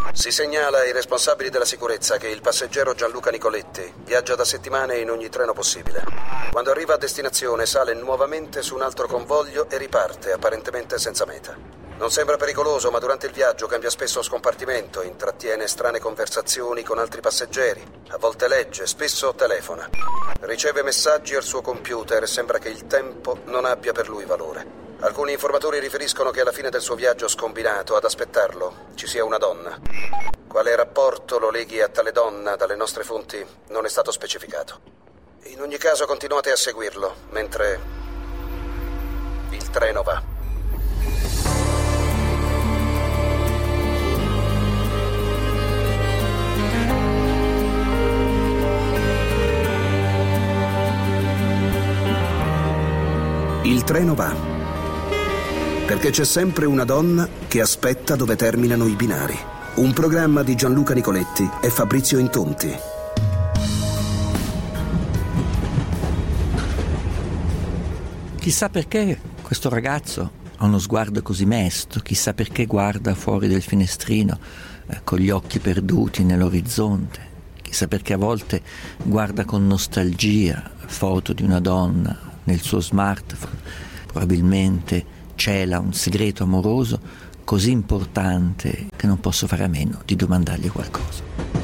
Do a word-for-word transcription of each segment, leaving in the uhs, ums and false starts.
Si segnala ai responsabili della sicurezza che il passeggero Gianluca Nicoletti viaggia da settimane in ogni treno possibile. Quando arriva a destinazione sale nuovamente su un altro convoglio e riparte, apparentemente senza meta. Non sembra pericoloso, ma durante il viaggio cambia spesso scompartimento, intrattiene strane conversazioni con altri passeggeri, a volte legge, spesso telefona. Riceve messaggi al suo computer e sembra che il tempo non abbia per lui valore. Alcuni informatori riferiscono che alla fine del suo viaggio scombinato ad aspettarlo ci sia una donna. Quale rapporto lo leghi a tale donna dalle nostre fonti non è stato specificato. In ogni caso continuate a seguirlo mentre il treno va. Il treno va. Perché c'è sempre una donna che aspetta dove terminano i binari. Un programma di Gianluca Nicoletti e Fabrizio Intonti. Chissà perché questo ragazzo ha uno sguardo così mesto, chissà perché guarda fuori del finestrino eh, con gli occhi perduti nell'orizzonte, chissà perché a volte guarda con nostalgia foto di una donna nel suo smartphone, probabilmente cela un segreto amoroso così importante che non posso fare a meno di domandargli qualcosa.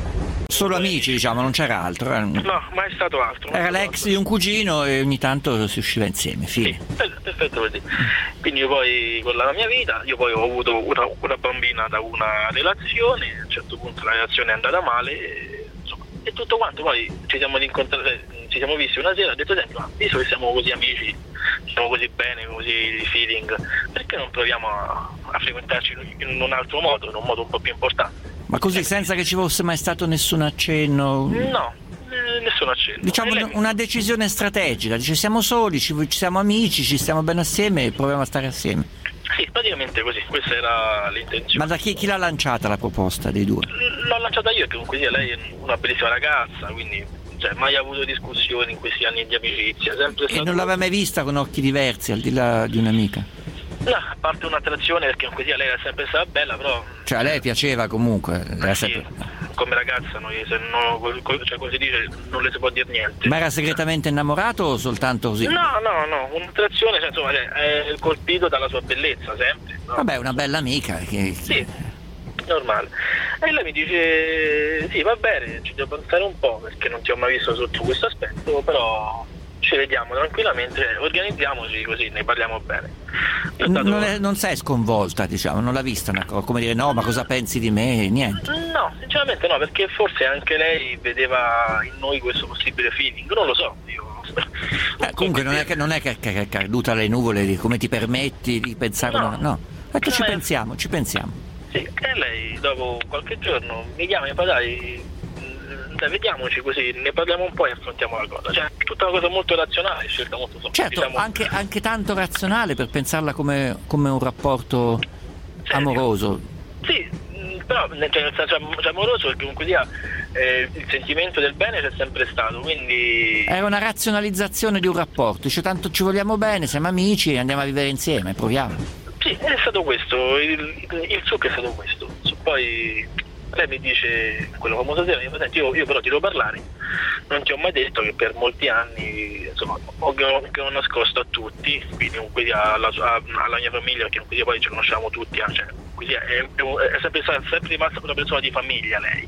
Solo amici, diciamo, non c'era altro. Era... No, mai stato altro. Era l'ex di un cugino e ogni tanto si usciva insieme, fine. Sì, perfetto così. Quindi io poi con la mia vita, io poi ho avuto una, una bambina da una relazione, a un certo punto la relazione è andata male, e, insomma, e tutto quanto. Poi ci siamo incontrati, ci siamo visti una sera, ho detto sempre, ma visto che siamo così amici, siamo così bene, così di feeling, perché non proviamo a, a frequentarci in un altro modo, in un modo un po' più importante? Ma così, senza che ci fosse mai stato nessun accenno? No, eh, nessun accenno. Diciamo lei... una decisione strategica, dice siamo soli, ci, ci siamo amici, ci stiamo bene assieme e proviamo a stare assieme. Sì, praticamente così, questa era l'intenzione. Ma da chi, chi l'ha lanciata la proposta dei due? L'ho lanciata io, che comunque sia lei è una bellissima ragazza, quindi cioè, mai avuto discussioni in questi anni di amicizia. Sempre e non l'aveva mai vista con occhi diversi, al di là di un'amica? No, a parte un'attrazione, perché comunque sia lei era sempre stata bella, però... Cioè a lei piaceva comunque? Era sì, sempre... come ragazza, noi, se non, cioè, come si dice, non le si può dire niente. Ma era segretamente innamorato o soltanto così? No, no, no, un'attrazione, cioè, insomma, è colpito dalla sua bellezza, sempre. No? Vabbè, una bella amica. Che... Sì, normale. E lei mi dice, sì, va bene, ci devo pensare un po', perché non ti ho mai visto sotto questo aspetto, però... ci vediamo tranquillamente, organizziamoci così, ne parliamo bene. Stato... Non, è, non sei sconvolta, diciamo, non l'ha vista una cosa, come dire no, ma cosa pensi di me? Niente. No, sinceramente no, perché forse anche lei vedeva in noi questo possibile feeling, non lo so. Io... Eh, comunque non è che non è che, che, che è caduta alle nuvole di come ti permetti di pensare, no, no. Perché ci no, pensiamo, ci pensiamo. Sì, e lei dopo qualche giorno mi chiama e fa dai. Dai, vediamoci così, ne parliamo un po' e affrontiamo la cosa. Cioè, tutta una cosa molto razionale, scelta molto so, certo, diciamo... anche, anche tanto razionale per pensarla come, come un rapporto serio? Amoroso. Sì, però nel senso amoroso, perché comunque sia eh, il sentimento del bene c'è sempre stato, quindi... Era una razionalizzazione di un rapporto, dice tanto ci vogliamo bene, siamo amici e andiamo a vivere insieme, proviamo. Sì, è stato questo, il, il, il succo è stato questo. Poi... lei mi dice, quello famoso sera, io, io però ti devo parlare, non ti ho mai detto che per molti anni, insomma, ho, che ho nascosto a tutti, quindi comunque alla, alla mia famiglia, perché comunque poi ci conosciamo tutti, cioè, quindi è, è, è sempre, sempre rimasta una persona di famiglia lei.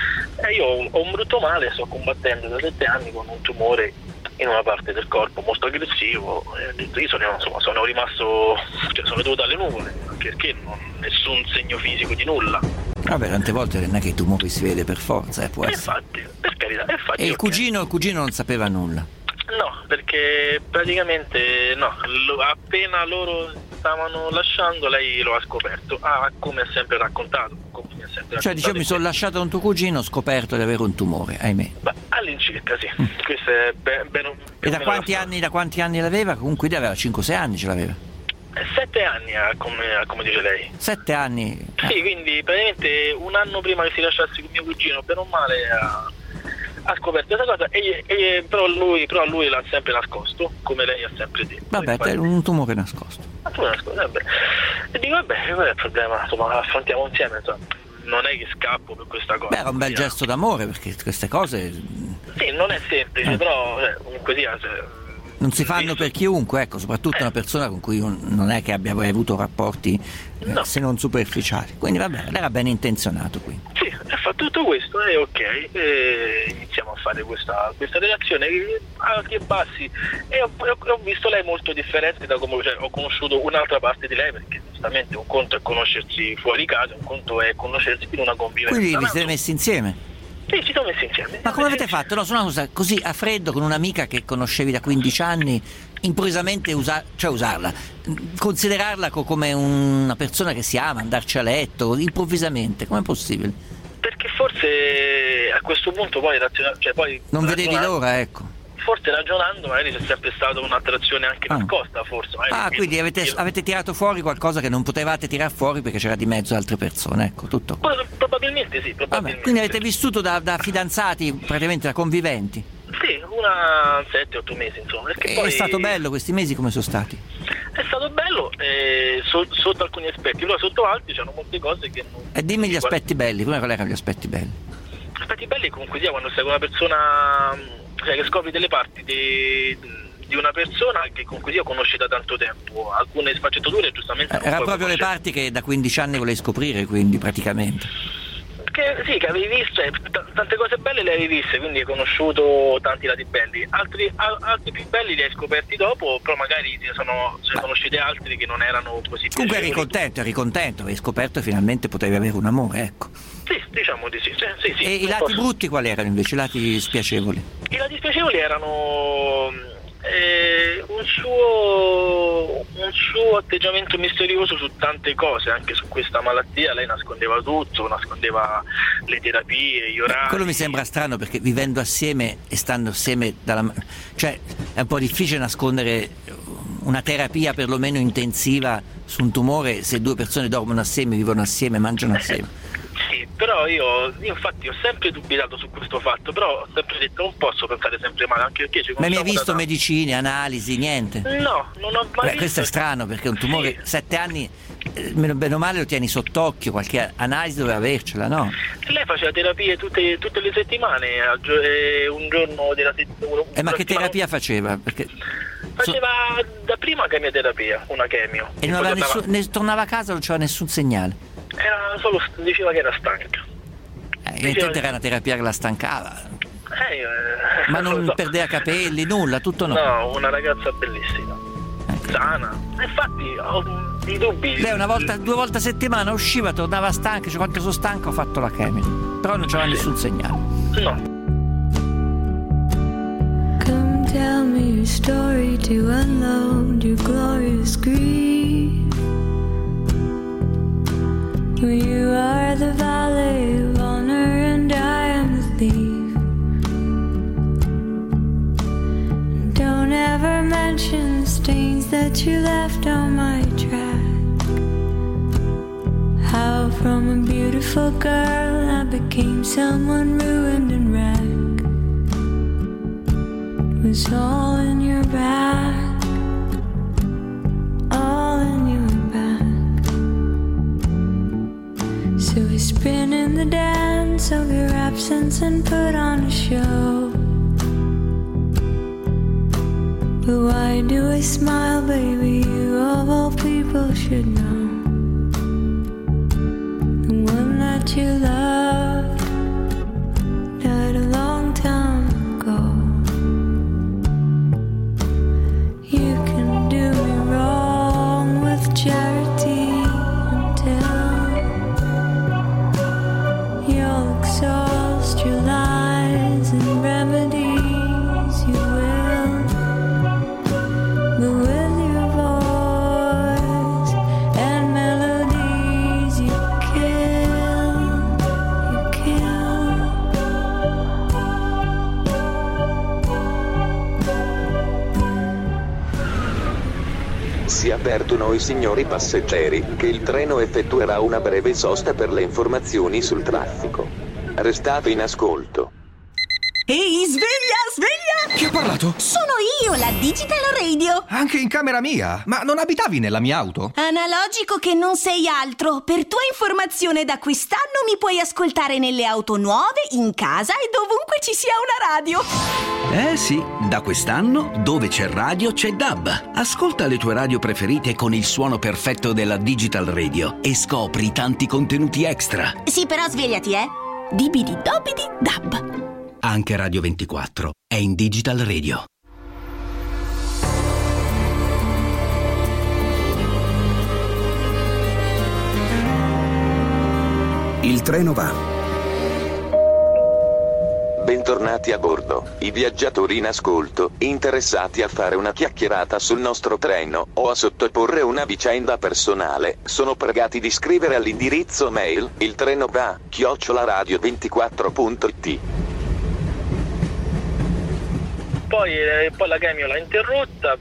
E io ho un brutto male, sto combattendo da sette anni con un tumore in una parte del corpo molto aggressivo, e io sono, insomma, sono rimasto, cioè sono dovuto alle nuvole, perché non nessun segno fisico di nulla. Vabbè, tante volte non è che il tumore si vede per forza, eh, può essere. Infatti, per carità, infatti. E il cugino, il cugino non sapeva nulla? No, perché praticamente no, lo, appena loro stavano lasciando lei lo ha scoperto, ah, come ha sempre raccontato. Come ha sempre cioè dicevo mi sono lasciato con tuo cugino, ho scoperto di avere un tumore, ahimè. Beh, all'incirca sì, mm. questo è ben, ben, e da quanti anni, da quanti anni l'aveva? Comunque aveva cinque sei anni ce l'aveva. Sette anni, come, come dice lei. Sette anni? Sì, quindi praticamente un anno prima che si lasciasse con mio cugino, per un male, ha, ha scoperto questa cosa, e, e, però, lui, però lui l'ha sempre nascosto, come lei ha sempre detto. Vabbè, è un tumore nascosto. Un tumore nascosto, vabbè. E dico, vabbè, qual è il problema? Insomma, affrontiamo insieme, insomma. non è che scappo per questa cosa. Beh, era un bel diciamo. gesto d'amore, perché queste cose Sì, non è semplice, eh. però cioè, comunque sia, cioè, non si fanno per chiunque, ecco, soprattutto Eh. una persona con cui un- non è che abbia mai avuto rapporti eh, No. se non superficiali. Quindi vabbè, era ben intenzionato qui. Sì, ha fatto tutto questo e ok, e iniziamo a fare questa, questa relazione alti e bassi e ho, ho- ho visto lei molto differente da come cioè, ho conosciuto un'altra parte di lei, perché giustamente un conto è conoscersi fuori casa, un conto è conoscersi in una convivenza. Quindi vi Un siete altro- messi insieme? Sì, ci siamo messi insieme. Ma come avete fatto? No, sono una cosa così a freddo con un'amica che conoscevi da quindici anni, improvvisamente usa- cioè usarla, considerarla co- come una persona che si ama, andarci a letto, improvvisamente, com'è possibile? Perché forse a questo punto poi, raziona- cioè, poi Non vedevi ragionando- l'ora, ecco. Forse ragionando magari c'è sempre stata un'attrazione anche Ah. nascosta, forse. magari Ah, perché quindi avete, io- avete tirato fuori qualcosa che non potevate tirar fuori perché c'era di mezzo altre persone, ecco, tutto qua. Pro- Probabilmente sì, Vabbè, probabilmente. quindi avete vissuto da, da fidanzati, praticamente da conviventi. Sì, una sette otto mesi insomma. Perché E poi È stato bello questi mesi, come sono stati? È stato bello eh, so- sotto alcuni aspetti, poi sotto altri c'erano molte cose che non. E dimmi gli aspetti belli, come quali erano gli aspetti belli? Aspetti belli comunque sia quando sei con una persona, cioè che scopri delle parti di, di una persona che comunque sia conosci da tanto tempo. Alcune sfaccettature giustamente non Era puoi proprio le conoscere. parti che da quindici anni volevi scoprire, quindi praticamente. Che, sì, che avevi visto, cioè, t- tante cose belle le avevi viste, quindi hai conosciuto tanti lati belli. Altri, al- altri più belli li hai scoperti dopo, però magari ne sono, se ne conoscete altri che non erano così Comunque eri piacevoli. contento, eri contento, avevi scoperto e finalmente potevi avere un amore, ecco. Sì, diciamo di sì. Cioè, sì, sì, E i non lati posso- brutti quali erano invece, i lati spiacevoli? I lati spiacevoli erano eh, un suo un suo atteggiamento misterioso su tante cose, anche su questa malattia. Lei nascondeva tutto, nascondeva le terapie, gli orari. Quello mi sembra strano perché vivendo assieme e stando assieme dalla... cioè è un po' difficile nascondere una terapia perlomeno intensiva su un tumore se due persone dormono assieme, vivono assieme, mangiano assieme. Sì, però io, io infatti ho sempre dubitato su questo fatto, però ho sempre detto non posso pensare sempre male, anche perché ci Ma mi hai conosciamo visto da- medicine, analisi, niente? No, non ho mai Beh, questo è visto. strano perché un tumore, Sì. sette anni, eh, meno bene o male lo tieni sott'occhio, qualche analisi doveva avercela, no? Lei faceva terapie tutte, tutte le settimane, al gio- eh, un giorno della settimana. Eh, ma che terapia faceva? Perché... Faceva da prima chemioterapia, una chemio. E non Poi aveva tornava- nessun, ne- tornava a casa, non c'era nessun segnale. Era solo, diceva che era stanca. Eh, evidentemente era una terapia che la stancava. Eh, eh, Ma non lo so. perdeva capelli, nulla, tutto no. No, una ragazza bellissima, sana. Infatti ho i dubbi. Lei una volta, due volte a settimana usciva, tornava stanca, cioè quanto sono stanco ho fatto la chemio. Però non c'era nessun segnale. No. Come tell me your story to unload your glorious grief. You are the valet of honor and I am the thief. Don't ever mention the stains that you left on my track. How from a beautiful girl I became someone ruined and wrecked. It was all in your back, all in your back. So we spin in the dance of your absence and put on a show. But why do I smile, baby? You of all people should know. The one that you loved died a long time ago. You can do me wrong with charity until you'll exhaust your lies and remedies you will. But with your voice and melodies you kill, you kill. Si avvertono i signori passeggeri che il treno effettuerà una breve sosta per le informazioni sul traffico. Restate in ascolto. Ehi, sveglia, sveglia! Chi ha parlato? Sono io, la Digital Radio. Anche in camera mia? Ma non abitavi nella mia auto? Analogico che non sei altro. Per tua informazione, da quest'anno mi puoi ascoltare nelle auto nuove, in casa e dovunque ci sia una radio. Eh sì, da quest'anno dove c'è radio c'è D A B. Ascolta le tue radio preferite con il suono perfetto della Digital Radio e scopri tanti contenuti extra. Sì, però svegliati, eh. Dibidi dobidi D A B. Anche Radio ventiquattro è in Digital Radio. Il treno va. Bentornati a bordo, i viaggiatori in ascolto, interessati a fare una chiacchierata sul nostro treno o a sottoporre una vicenda personale, sono pregati di scrivere all'indirizzo mail il treno va chiocciola radio ventiquattro punto it. Poi, eh, poi la Chemio l'ha interrotta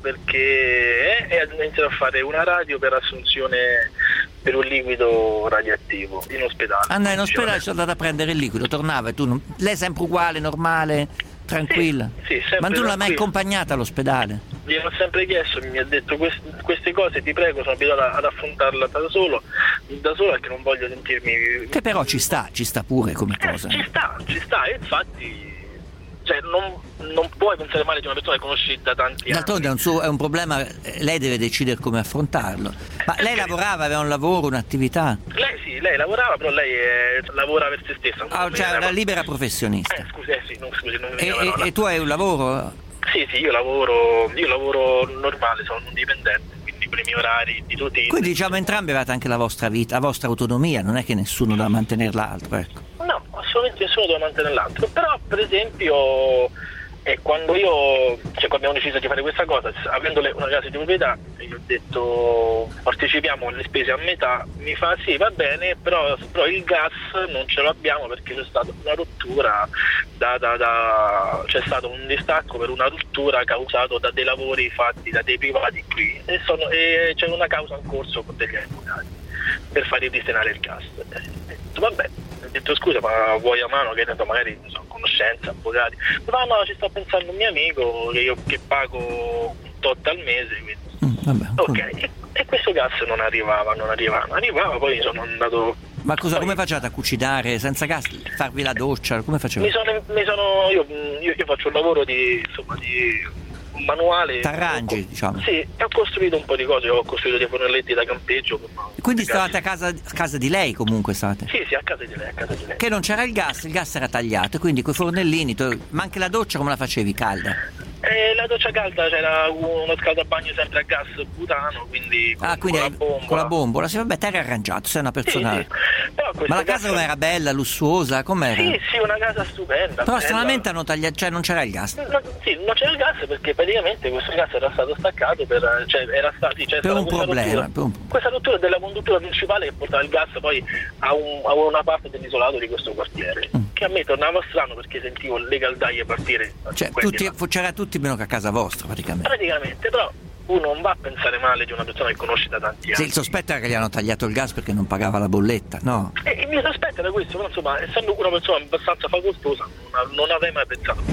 perché eh, ha iniziato a fare una radio per assunzione per un liquido radioattivo in ospedale. Andai in ospedale, sono andata a prendere il liquido, tornava e tu non... lei è sempre uguale, normale, tranquilla? Sì, sì, sempre. Ma tu non l'hai mai tranquilla. accompagnata all'ospedale? Gliel'ho sempre chiesto, mi ha detto quest- queste cose ti prego, sono abituato ad affrontarla da solo, da solo perché non voglio sentirmi... Che però ci sta, ci sta pure come eh, cosa. Ci sta, ci sta, e infatti... Cioè, non, non puoi pensare male di una persona che conosci da tanti anni. D'altronde è un, suo, è un problema, lei deve decidere come affrontarlo. Ma lei lavorava, aveva un lavoro, un'attività? Lei sì, lei lavorava, però lei è, lavora per se stessa. Ah, cioè era una libera professionista. Eh, scusi, eh, sì, non, scusi, non E, e, e tu hai un lavoro? Sì, sì, io lavoro, io lavoro normale, sono un dipendente, quindi con i miei orari di routine. Quindi diciamo entrambi avete anche la vostra vita, la vostra autonomia, non è che nessuno deve mantenere l'altro, ecco. No, assolutamente nessuno deve mantenere l'altro, però per esempio... E quando io, cioè quando abbiamo deciso di fare questa cosa, avendo una casa di proprietà, gli ho detto partecipiamo alle spese a metà, mi fa sì va bene, però, però il gas non ce l'abbiamo perché c'è stata una rottura, da, da, da, c'è stato un distacco per una rottura causato da dei lavori fatti da dei privati qui e, sono, e c'è una causa in corso con degli avvocati per far ripristinare il gas. E ho detto vabbè. Ho detto scusa ma vuoi a mano che magari non so, conoscenza, avvocati, ma no ci sta pensando un mio amico che io che pago un tot al mese, quindi mm, vabbè, ok, e, e questo gas non arrivava, non arrivava, arrivava, poi sono andato. Ma cosa, poi, come facciate a cucinare senza gas, farvi la doccia, come facevate? Mi sono, mi sono io, io, io faccio un lavoro di insomma di manuale. T'arrangi, diciamo. Sì, e ho costruito un po' di cose, ho costruito dei fornelletti da campeggio. Quindi stavate a casa, a casa di lei comunque state? Sì, sì, a casa di lei, a casa di lei. Che non c'era il gas, il gas era tagliato, quindi coi fornellini, tu, ma anche la doccia come la facevi, calda? Eh, la doccia calda c'era uno scaldabagno sempre a gas butano, quindi con, ah, quindi con la bombola. Con la bombola, sì, vabbè, t'eri arrangiato, sei una persona. Sì, sì. Però ma la casa gas... era bella, lussuosa, com'era? Sì, sì, una casa stupenda. Però bella. stranamente hanno tagliato, cioè non c'era il gas. No, sì, non c'era il gas perché praticamente questo gas era stato staccato per, cioè, era stato, sì, per un problema. Rottura, per un... Questa rottura della conduttura principale che portava il gas poi a, un, a una parte dell'isolato di questo quartiere. Mm. Che a me tornava strano perché sentivo le caldaie partire. Cioè, tutti, c'era tutti meno che a casa vostra praticamente. Praticamente, però uno non va a pensare male di una persona che conosci da tanti anni. Sì, il sospetto era che gli hanno tagliato il gas perché non pagava la bolletta, no? E il mio sospetto era questo, però insomma, essendo una persona abbastanza facoltosa, non, non avrei mai pensato.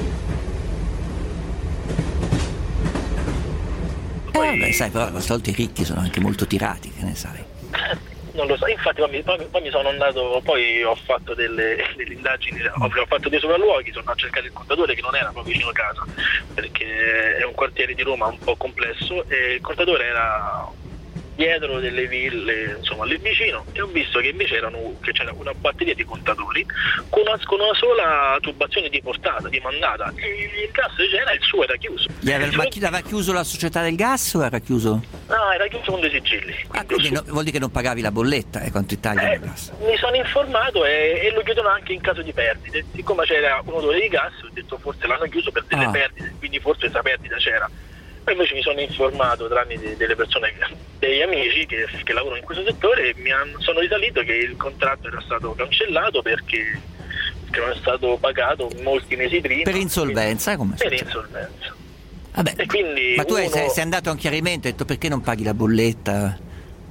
Poi... Eh vabbè, sai, però a volte i ricchi sono anche molto tirati, che ne sai? Non lo so, infatti poi mi, poi mi sono andato, poi ho fatto delle, delle indagini, ho, ho fatto dei sopralluoghi, sono andato a cercare il contatore che non era proprio vicino a casa, perché è un quartiere di Roma un po' complesso e il contatore era dietro delle ville, insomma lì vicino, e ho visto che invece erano, che c'era una batteria di contatori con una, con una sola tubazione di portata, di mandata, e il gas c'era, il suo era chiuso. Aveva, ma chi aveva chiuso la società del gas o era chiuso? No, era chiuso con dei sigilli. Ah, quindi no, vuol dire che non pagavi la bolletta e eh, quanto ti tagliano eh, il gas? Mi sono informato e, e lo chiudono anche in caso di perdite. Siccome c'era un odore di gas, ho detto forse l'hanno chiuso per delle ah. perdite, quindi forse questa perdita c'era. Poi invece mi sono informato tramite delle persone, degli amici che, che lavorano in questo settore, e mi hanno, sono risalito che il contratto era stato cancellato perché, perché non è stato pagato molti mesi prima. Per insolvenza? Come per insolvenza. Vabbè, e quindi ma tu uno... sei, sei andato a un chiarimento e hai detto perché non paghi la bolletta?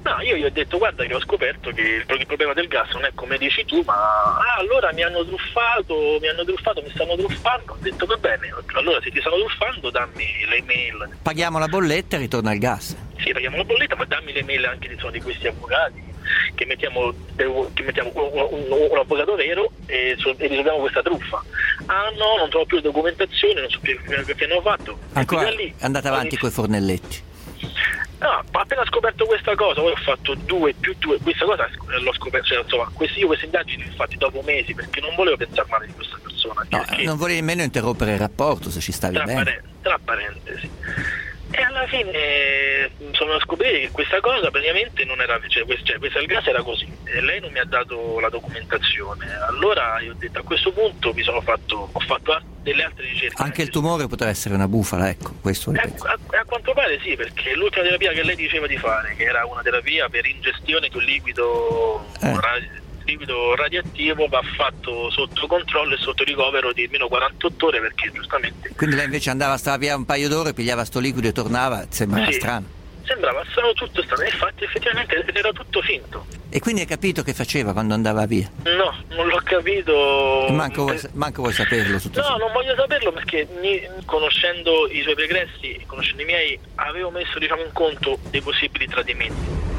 No, io gli ho detto guarda che ho scoperto che il, il problema del gas non è come dici tu, ma ah, allora mi hanno truffato, mi hanno truffato, mi stanno truffando. Ho detto va bene, allora se ti stanno truffando dammi le mail. Paghiamo la bolletta e ritorna il gas. Sì, paghiamo la bolletta, ma dammi le mail anche di, di questi avvocati, che mettiamo, che mettiamo un, un, un avvocato vero e, e risolviamo questa truffa. Ah no, non trovo più documentazione, non so più che hanno fatto. Ancora lì, andate avanti coi fornelletti. No, appena scoperto questa cosa, poi ho fatto due più due, questa cosa l'ho scoperto, cioè, insomma, questi, io queste indagini le ho fatte dopo mesi perché non volevo pensare male di questa persona. No, non volevi nemmeno interrompere il rapporto se ci stavi tra bene. Pare, tra parentesi. E alla fine sono a scoprire che questa cosa praticamente non era, cioè, cioè questo il gas era così e lei non mi ha dato la documentazione. Allora io ho detto a questo punto mi sono fatto, ho fatto delle altre ricerche. Anche il tumore poteva essere una bufala, ecco, questo a, a, a quanto pare sì, perché l'ultima terapia che lei diceva di fare, che era una terapia per ingestione di un liquido eh. radio, liquido radioattivo, va fatto sotto controllo e sotto ricovero di almeno quarantotto ore, perché giustamente. Quindi lei invece andava, stava via un paio d'ore, pigliava sto liquido e tornava, sembrava sì, strano. Sembrava strano, tutto strano, infatti effettivamente era tutto finto. E quindi hai capito che faceva quando andava via? No, non l'ho capito. E manco, vuoi, manco vuoi saperlo tutto. No, ciò. non voglio saperlo perché mi, conoscendo i suoi pregressi, conoscendo i miei, avevo messo diciamo in conto dei possibili tradimenti.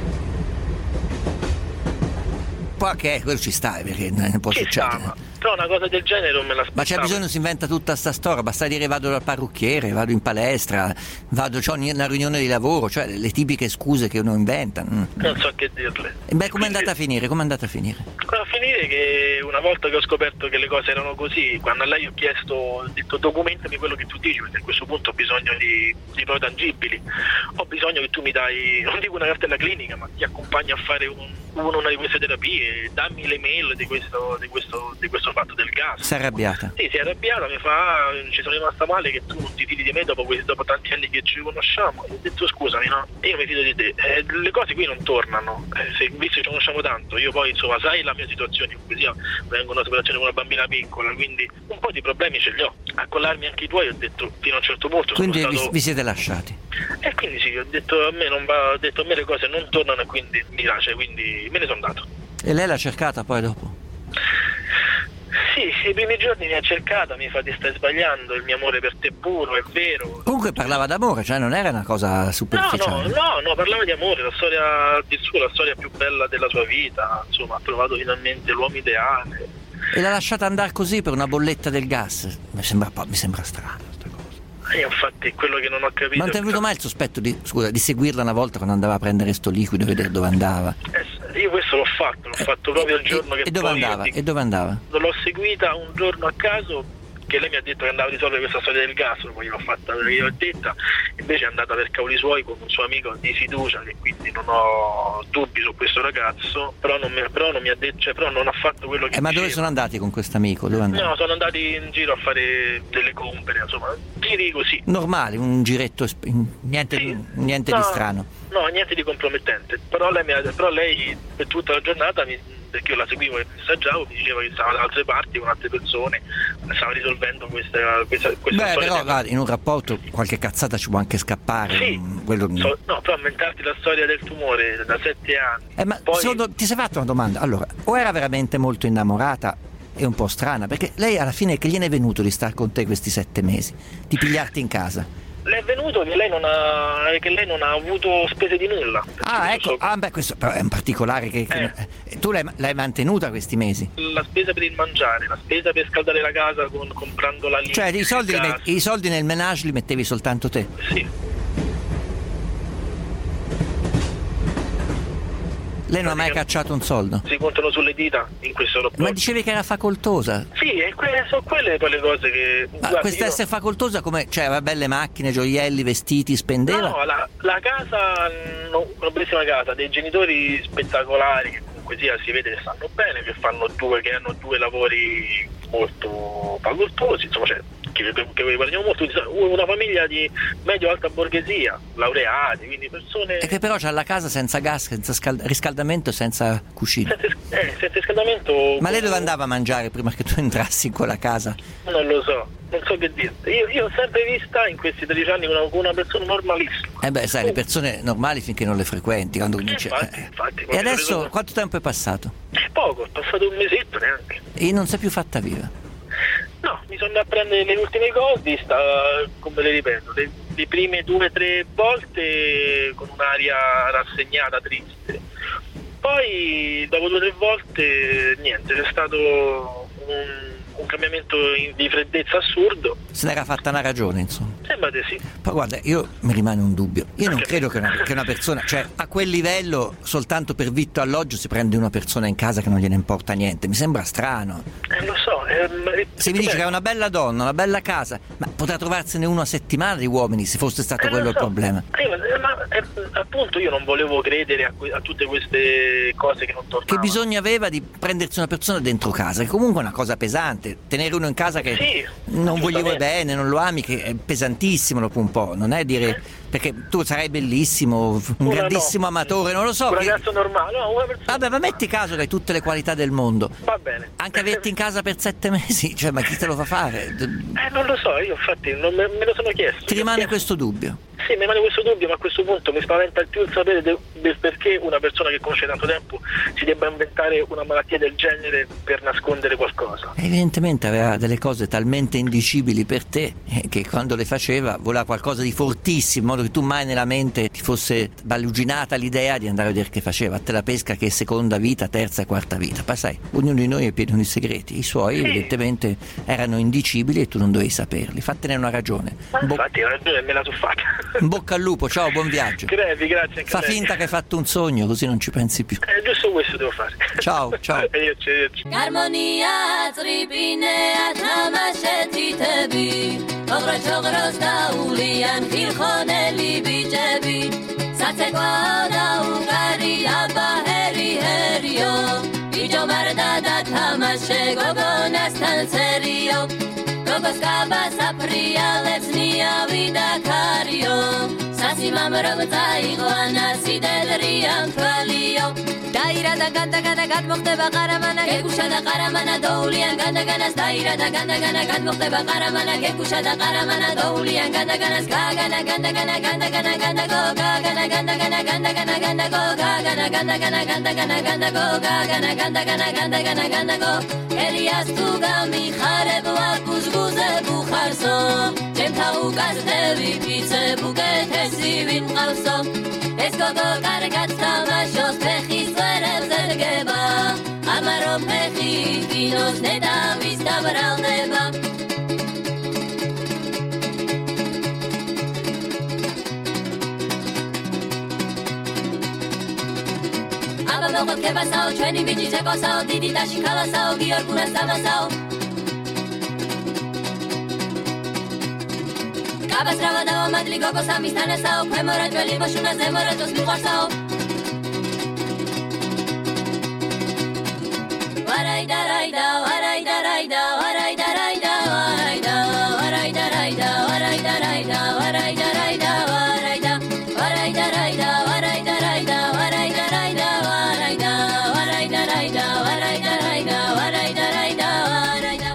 Poi che quello ci sta, perché non può ci succedere. Sta, però una cosa del genere non me l'aspettavo. Ma c'è bisogno, si inventa tutta sta storia, basta dire vado dal parrucchiere, vado in palestra, vado, c'ho una riunione di lavoro, cioè le tipiche scuse che uno inventa. Non so che dirle. E beh, com'è andata a finire? Com'è andata a finire? A finire che una volta che ho scoperto che le cose erano così, quando a lei ho chiesto, ho detto documentami quello che tu dici, perché a questo punto ho bisogno di, di prove tangibili, ho bisogno che tu mi dai, non dico una cartella clinica, ma ti accompagni a fare un, una di queste terapie, dammi le mail di questo, di questo, di questo fatto del gas. Si è arrabbiata? Sì, si è arrabbiata, mi fa, ci sono rimasta male che tu non ti fidi di me dopo, dopo tanti anni che ci conosciamo. Io ho detto scusami, no, io mi fido di te, eh, le cose qui non tornano, eh, se, visto che ci conosciamo tanto, io poi insomma sai la mia situazione, così vengo una separazione con una bambina piccola, quindi un po' di problemi ce li ho. A collarmi anche i tuoi ho detto fino a un certo punto. Quindi stato... vi, vi siete lasciati? E quindi sì, ho detto a me non va, ho detto a me le cose non tornano e quindi mi piace, quindi me ne sono andato. E lei l'ha cercata poi dopo? Sì, i primi giorni mi ha cercata, mi fa ti stai sbagliando, il mio amore per te è puro, è vero. Comunque parlava d'amore, cioè non era una cosa superficiale. No, no, no, no, parlava di amore, la storia di suo, la storia più bella della sua vita, insomma, ha trovato finalmente l'uomo ideale. E l'ha lasciata andare così per una bolletta del gas? Mi sembra, mi sembra strano questa cosa. E infatti quello che non ho capito. Ma non ti è venuto mai il sospetto di, scusa, di seguirla una volta quando andava a prendere sto liquido e vedere dove andava? Eh, io questo l'ho fatto, l'ho fatto proprio il giorno e, che e dove poi andava? Io, e dove andava? L'ho seguita un giorno a caso, che lei mi ha detto che andava a risolvere questa storia del gas, poi gliel'ho fatta, gliel'ho detta, invece è andata per cavoli suoi con un suo amico di fiducia, che quindi non ho dubbi su questo ragazzo, però non mi, però non mi ha detto, cioè, però non ha fatto quello che eh, ma diceva. Dove sono andati con questo amico? Dove no, sono andati in giro a fare delle compere, insomma, giri così. Normali, un giretto, niente, sì. niente no, di strano. No, niente di compromettente, però lei, mi ha, però lei per tutta la giornata mi, perché io la seguivo e messaggiavo, mi diceva che stava da altre parti con altre persone, stava risolvendo questa, questa, questa Beh, storia. però guarda, in un rapporto qualche cazzata ci può anche scappare. Sì, quello... so, no, però inventarti la storia del tumore da sette anni. Eh, ma poi... secondo, ti sei fatto una domanda? Allora, o era veramente molto innamorata e un po' strana, perché lei alla fine che gliene è venuto di stare con te questi sette mesi, di pigliarti in casa? Le è venuto che lei non ha, che lei non ha avuto spese di nulla. Ah, ecco, so... ah, beh, questo però è un particolare che, che eh. tu l'hai, l'hai mantenuta questi mesi? La spesa per il mangiare, la spesa per scaldare la casa con, comprando la linea. Cioè i soldi, met- i soldi nel menage li mettevi soltanto te? Sì. Lei non ha mai cacciato un soldo? Si contano sulle dita in questo rapporto. Ma dicevi che era facoltosa? Sì, e quelle, sono quelle poi le cose che... Ma questa essere io... facoltosa come? Cioè aveva belle macchine, gioielli, vestiti, spendeva? No, la, la casa, no, una bellissima casa, dei genitori spettacolari che comunque sia si vede che stanno bene, che fanno due, che hanno due lavori molto facoltosi, insomma, cioè, ricchi, che, che guadagniamo molto, una famiglia di medio-alta borghesia, laureati, quindi persone... E che però c'ha la casa senza gas, senza scal- riscaldamento, senza cucina. Senza, eh, senza riscaldamento... Ma lei dove andava a mangiare prima che tu entrassi in quella casa? Non lo so, non so che dirti. Io, io ho sempre vista in questi tredici anni una, una persona normalissima. Eh beh, sai, le persone normali finché non le frequenti, quando cominci... Infatti, infatti, e adesso quanto tempo è passato? Poco, è passato un mesetto neanche. E non sei più fatta viva? No, mi sono andato a prendere le ultime cose, sta, come le ripeto, le, le prime due o tre volte con un'aria rassegnata, triste. Poi dopo due o tre volte niente, c'è stato un, un cambiamento in, di freddezza assurdo. Se n'era fatta una ragione, insomma. Sembra di sì. Poi guarda, io mi rimane un dubbio. Io non credo che una, che una persona, cioè a quel livello, soltanto per vitto alloggio si prende una persona in casa che non gliene importa niente. Mi sembra strano. Eh, lo so. Eh, se mi dice che è una bella donna, una bella casa, ma potrà trovarsene uno a settimana di uomini se fosse stato eh, quello so. il problema. Eh, ma, ma eh, appunto io non volevo credere a, que- a tutte queste cose che non tornavano. Che bisogno aveva di prendersi una persona dentro casa, che comunque è una cosa pesante. Tenere uno in casa che sì, non gli vuoi bene, non lo ami, che è pesantissimo dopo un po', non è dire... Perché tu sarai bellissimo, un una grandissimo no. amatore, non lo so. Un che... ragazzo normale, no, una persona... Vabbè, ma metti caso che hai tutte le qualità del mondo. Va bene. Anche averti in casa per sette mesi, cioè, ma chi te lo fa fare? Eh, non lo so, io infatti non me, me lo sono chiesto. Ti rimane chiesto... questo dubbio? Sì, mi rimane questo dubbio, ma a questo punto mi spaventa il più il sapere del, del perché una persona che conosce tanto tempo si debba inventare una malattia del genere per nascondere qualcosa. Evidentemente aveva delle cose talmente indicibili per te eh, che quando le faceva voleva qualcosa di fortissimo, in modo che tu mai nella mente ti fosse baluginata l'idea di andare a vedere che faceva. A te la pesca che è seconda vita, terza e quarta vita. Ma sai, ognuno di noi è pieno di segreti. I suoi sì. evidentemente erano indicibili e tu non dovevi saperli. Fattene una ragione. Ma Bo- infatti la ragione me la so fatta. In bocca al lupo, ciao, buon viaggio. Grazie, grazie. Fa lei. finta che hai fatto un sogno, così non ci pensi più. È giusto questo devo fare. Ciao, ciao. Armonia tripine atamasheti tebi. Ogro chogro staulian khilkhoneli bijebi. Satsekwada ugari abaheri herio. Bijo mardada tamashe gogonastan serio. Gogos kabas aprialets nia vida cario. Sasi mamro taigo anasi del rian kalio. Daira da ganda gana gad muhteba qaramana ke kushada qaramana dawlian ganda ganas daira da ganda gana gad muhteba qaramana ke kushada qaramana dawlian ganda ganas ga gana ganda gana ganda gana ganda go ga gana ganda gana ganda gana ganda go ga gana ganda gana ganda gana ganda go ga gana ganda gana ganda gana ganda go Elias tu gami khareb wa guzguze bukharso chem tau gazdevi pitze buget esivin qalso es gogo kargat tamashos pechis vereb zergeba amaro pechi kinos neda vistabral neba aba mogot ke basao chweni biji che kosao didi dashi kalasao gior kunas damasao Kabas ravadao madli gogo samistanasao Kemora jveli boshuna zemora dos miqarsao Waraida raida waraida raida waraida raida waraida waraida raida waraida raida waraida raida waraida waraida raida waraida raida waraida raida waraida waraida raida waraida raida waraida raida waraida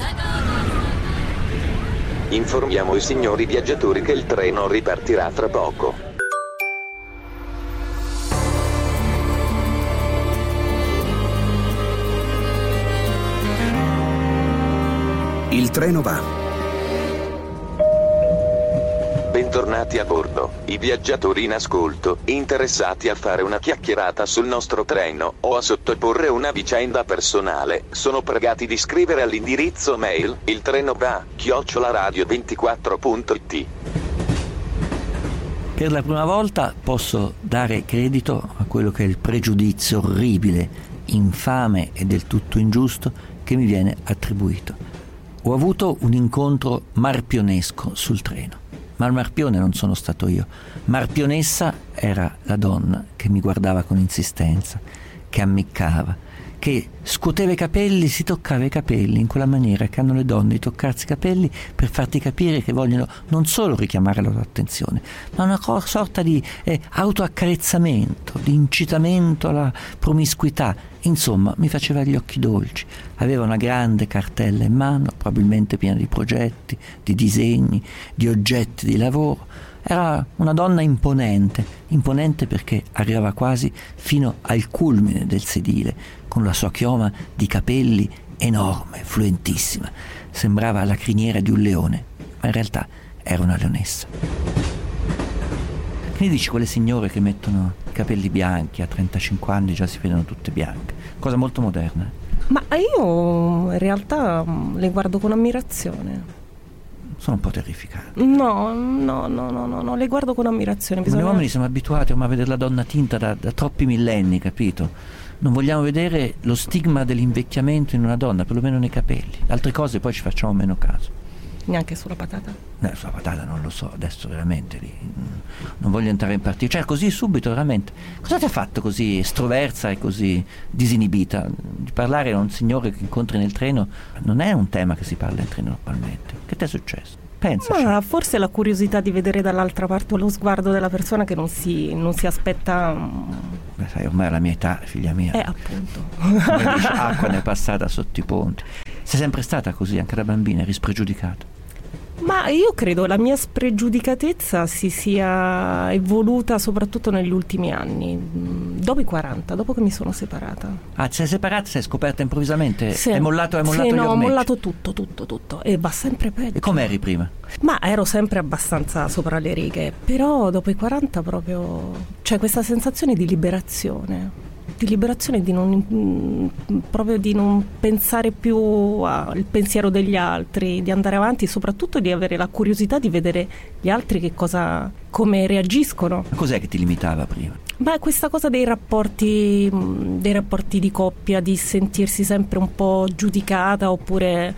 Informiamo i signori viaggiatori che il treno ripartirà tra poco. Il treno va. Bentornati a bordo, i viaggiatori in ascolto, interessati a fare una chiacchierata sul nostro treno o a sottoporre una vicenda personale, sono pregati di scrivere all'indirizzo mail il treno va chiocciola radio ventiquattro punto it. Per la prima volta posso dare credito a quello che è il pregiudizio orribile, infame e del tutto ingiusto che mi viene attribuito. Ho avuto un incontro marpionesco sul treno, ma il marpione non sono stato io. Marpionessa era la donna che mi guardava con insistenza, che ammiccava, che scuoteva i capelli, si toccava i capelli in quella maniera che hanno le donne di toccarsi i capelli per farti capire che vogliono non solo richiamare la tua attenzione, ma una co- sorta di eh, autoaccarezzamento, di incitamento alla promiscuità. Insomma, mi faceva gli occhi dolci. Aveva una grande cartella in mano, probabilmente piena di progetti, di disegni, di oggetti di lavoro. Era una donna imponente, imponente perché arrivava quasi fino al culmine del sedile, con la sua chioma di capelli enorme, fluentissima. Sembrava la criniera di un leone, ma in realtà era una leonessa. Che ne dici quelle signore che mettono i capelli bianchi, a trentacinque anni già si vedono tutte bianche? Cosa molto moderna. Ma io in realtà le guardo con ammirazione. Sono un po' terrificante. No, no, no, no, no, no, le guardo con ammirazione. Bisogna... Bisogna... Noi uomini siamo abituati ormai a vedere la donna tinta da, da troppi millenni, capito? Non vogliamo vedere lo stigma dell'invecchiamento in una donna, perlomeno nei capelli. Altre cose poi ci facciamo meno caso. Neanche sulla patata? No, sulla patata non lo so, adesso veramente lì, non voglio entrare in partito. Cioè così subito veramente. Cosa ti ha fatto così estroversa e così disinibita? Di parlare a un signore che incontri nel treno non è un tema che si parla in treno normalmente. Che ti è successo? Pensaci. Ma forse la curiosità di vedere dall'altra parte lo sguardo della persona che non si, non si aspetta. Beh, sai, ormai alla mia età, figlia mia. Eh, appunto. Come dice, acqua ne è passata sotto i ponti. Sei sempre stata così, anche da bambina, eri spregiudicata? Ma io credo la mia spregiudicatezza si sia evoluta soprattutto negli ultimi anni, dopo i quaranta, dopo che mi sono separata. Ah, ti sei separata, sei scoperta improvvisamente? Sì. Hai mollato, hai mollato sì, gli no, ho ormeggi? mollato tutto, tutto, tutto. E va sempre peggio. E com'eri prima? Ma ero sempre abbastanza sopra le righe, però dopo i quaranta proprio c'è questa sensazione di liberazione. Di liberazione, di non proprio di non pensare più al pensiero degli altri, di andare avanti, soprattutto di avere la curiosità di vedere gli altri che cosa, come reagiscono. Cos'è che ti limitava prima? Beh, questa cosa dei rapporti dei rapporti di coppia, di sentirsi sempre un po' giudicata, oppure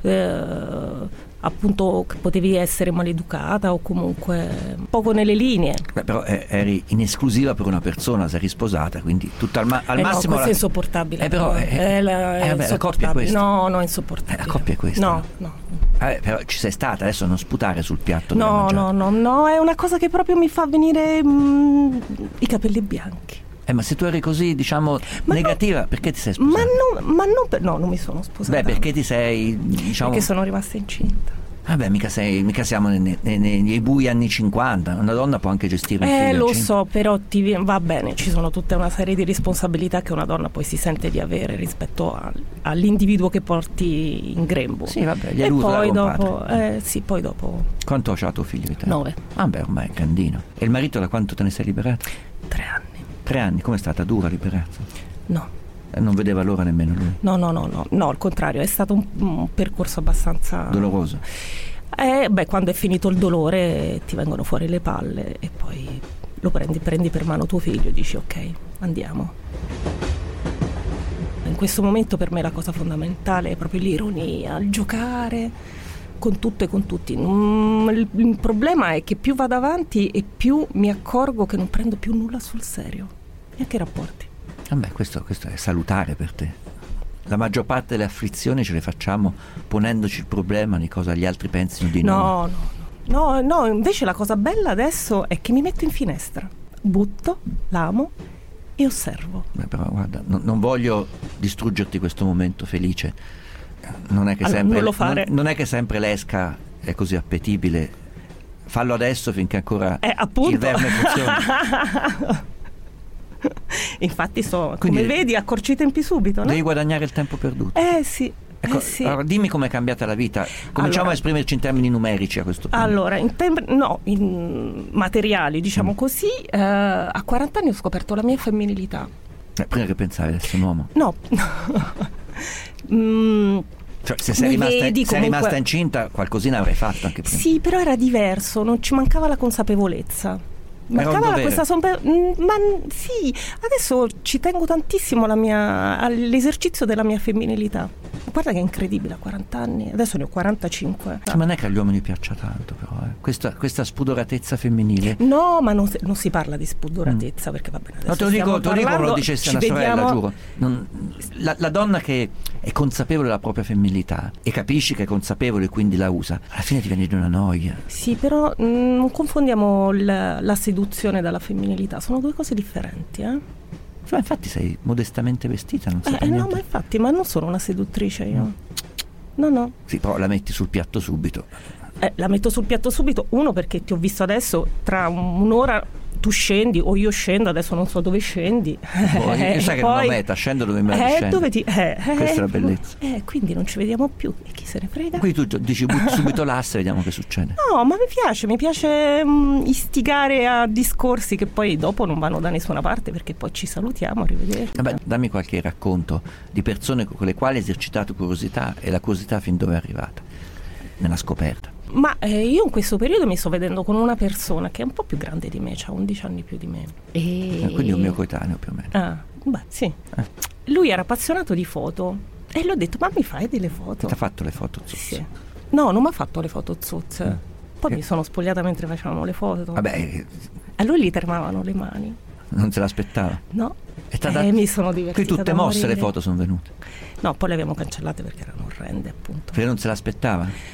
eh, appunto che potevi essere maleducata o comunque poco nelle linee. Beh, però eh, eri in esclusiva per una persona, sei risposata, quindi tutto al, ma- al eh massimo no, questo la... è insopportabile. Eh, però, eh, è la, eh, vabbè, la coppia è questa. No, no, è insopportabile. Eh, la coppia è questa. No, no. Eh, però ci sei stata, adesso non sputare sul piatto. No, no, no, no, è una cosa che proprio mi fa venire mm, i capelli bianchi. Eh, ma se tu eri così, diciamo, ma negativa, no, perché ti sei sposata? Ma non, ma non per, no, non mi sono sposata. Beh, perché ti sei, diciamo... Perché sono rimasta incinta. Vabbè, mica, sei, mica siamo nei, nei, nei bui anni cinquanta, una donna può anche gestire un eh, figlio. Eh, lo cinque. so, però ti, va bene, ci sono tutta una serie di responsabilità che una donna poi si sente di avere rispetto a, all'individuo che porti in grembo. Sì, vabbè, gli hai e avuto poi la dopo, eh, sì, poi dopo... Quanto c'ha tuo figlio di te? Nove. Vabbè, ormai è grandino. E il marito da quanto te ne sei liberato? Tre anni. Tre anni, com'è stata dura liberarsi? No. Non vedeva l'ora nemmeno lui? No, no, no, no, no, al contrario, è stato un, un percorso abbastanza... Doloroso? Eh, beh, quando è finito il dolore ti vengono fuori le palle e poi lo prendi, prendi per mano tuo figlio e dici ok, andiamo. In questo momento per me la cosa fondamentale è proprio l'ironia, il giocare con tutto e con tutti. Mm, il, il problema è che più vado avanti e più mi accorgo che non prendo più nulla sul serio, neanche i rapporti. Vabbè, questo, questo è salutare per te. La maggior parte delle afflizioni ce le facciamo ponendoci il problema di cosa gli altri pensino di noi. No, no, no, no, no, invece la cosa bella adesso è che mi metto in finestra, butto, l'amo e osservo. Beh, però guarda, no, non voglio distruggerti questo momento felice. Non è che allora, sempre non lo fare. Non, non è che sempre l'esca è così appetibile. Fallo adesso finché ancora eh, appunto. il verme funziona. Infatti sto, Quindi, come vedi, accorci i tempi subito, no? Devi guadagnare il tempo perduto. Eh sì, ecco, eh sì. Allora, dimmi com'è cambiata la vita. Cominciamo allora, a esprimerci in termini numerici a questo punto. Allora, in tem- no, in materiali, diciamo mm. così, eh, a quaranta anni ho scoperto la mia femminilità. Eh, prima che pensavi di essere un uomo? No. mm. Cioè, se sei rimasta, vedi, sei comunque... rimasta incinta, qualcosina avrei fatto anche prima. Sì, però era diverso, non ci mancava la consapevolezza. Mancava questa sompa- ma sì, adesso ci tengo tantissimo alla mia, all'esercizio della mia femminilità. Guarda che è incredibile, a quaranta anni, adesso ne ho quarantacinque. Sì, ma non è che agli uomini piaccia tanto, però, eh. questa, questa spudoratezza femminile. No, ma non, non si parla di spudoratezza, mm. perché va bene. No, te lo dico, te lo dico come lo dicesse una vediamo... sorella, giuro. Non, la, la donna che è consapevole della propria femminilità e capisci che è consapevole e quindi la usa, alla fine ti viene di una noia. Sì, però mh, non confondiamo la, la seduzione dalla femminilità, sono due cose differenti, eh? Ma infatti sei modestamente vestita, non so eh, no, ma infatti, ma non sono una seduttrice io. No, no. no. Sì, però la metti sul piatto subito. Eh, la metto sul piatto subito, uno perché ti ho visto adesso, tra un'ora tu scendi o io scendo, adesso non so dove scendi. Poi, eh, sai che poi, non ho meta, scendo dove mi eh, scendo. Dove ti, eh, Questa eh, è la bellezza. Eh, quindi non ci vediamo più, e chi se ne frega? Quindi tu dici butti subito l'asse e vediamo che succede. No, ma mi piace, mi piace mh, istigare a discorsi che poi dopo non vanno da nessuna parte, perché poi ci salutiamo, arrivederci. Vabbè, dammi qualche racconto di persone con le quali hai esercitato curiosità e la curiosità fin dove è arrivata, nella scoperta. Ma eh, io in questo periodo mi sto vedendo con una persona che è un po' più grande di me, ha undici anni più di me. E... Eh, quindi è un mio coetaneo più o meno. Ah, beh, sì. Eh. Lui era appassionato di foto e gli ho detto, ma mi fai delle foto? Ti ha fatto le foto zozze? Sì. No, non mi ha fatto le foto zozze. Mm. Poi eh. mi sono spogliata mentre facevamo le foto. Vabbè. A lui gli tremavano le mani. Non se l'aspettava? No. E eh, dat... mi sono divertita. Qui tutte mosse morire. Le foto sono venute? No, poi le abbiamo cancellate perché erano orrende, appunto. Perché non se l'aspettava?